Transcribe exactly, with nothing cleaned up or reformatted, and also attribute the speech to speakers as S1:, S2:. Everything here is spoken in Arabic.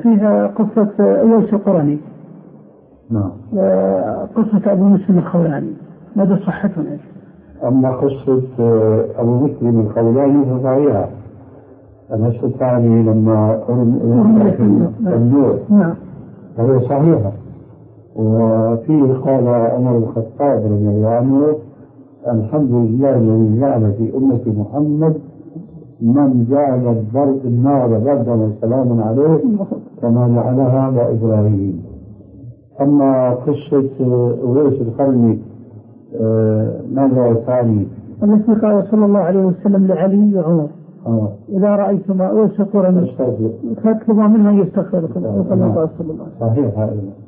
S1: فيها قصة أويس القرني.
S2: نعم.
S1: قصة أبو مسلم الخولاني ماذا صحتها؟
S2: أما قصة أبو مسلم الخولاني فصحيحة. النص الثاني لما أرمي النور فهي صحيحة. وفيه قال عمر بن الخطاب رضي الله عنه: الحمد لله الذي جعل في أمة محمد من جعل الضرب النار بردا وسلاما عليه كما جعلها وإبراهيم. أما قصة أويس القرني ماذا ثاني؟
S1: التي قال صلى الله عليه وسلم لعلي وعمر:
S2: آه.
S1: إذا رأيتما أويس القرني فاطلبوا منها يستغفر لكم. صحيح هذا.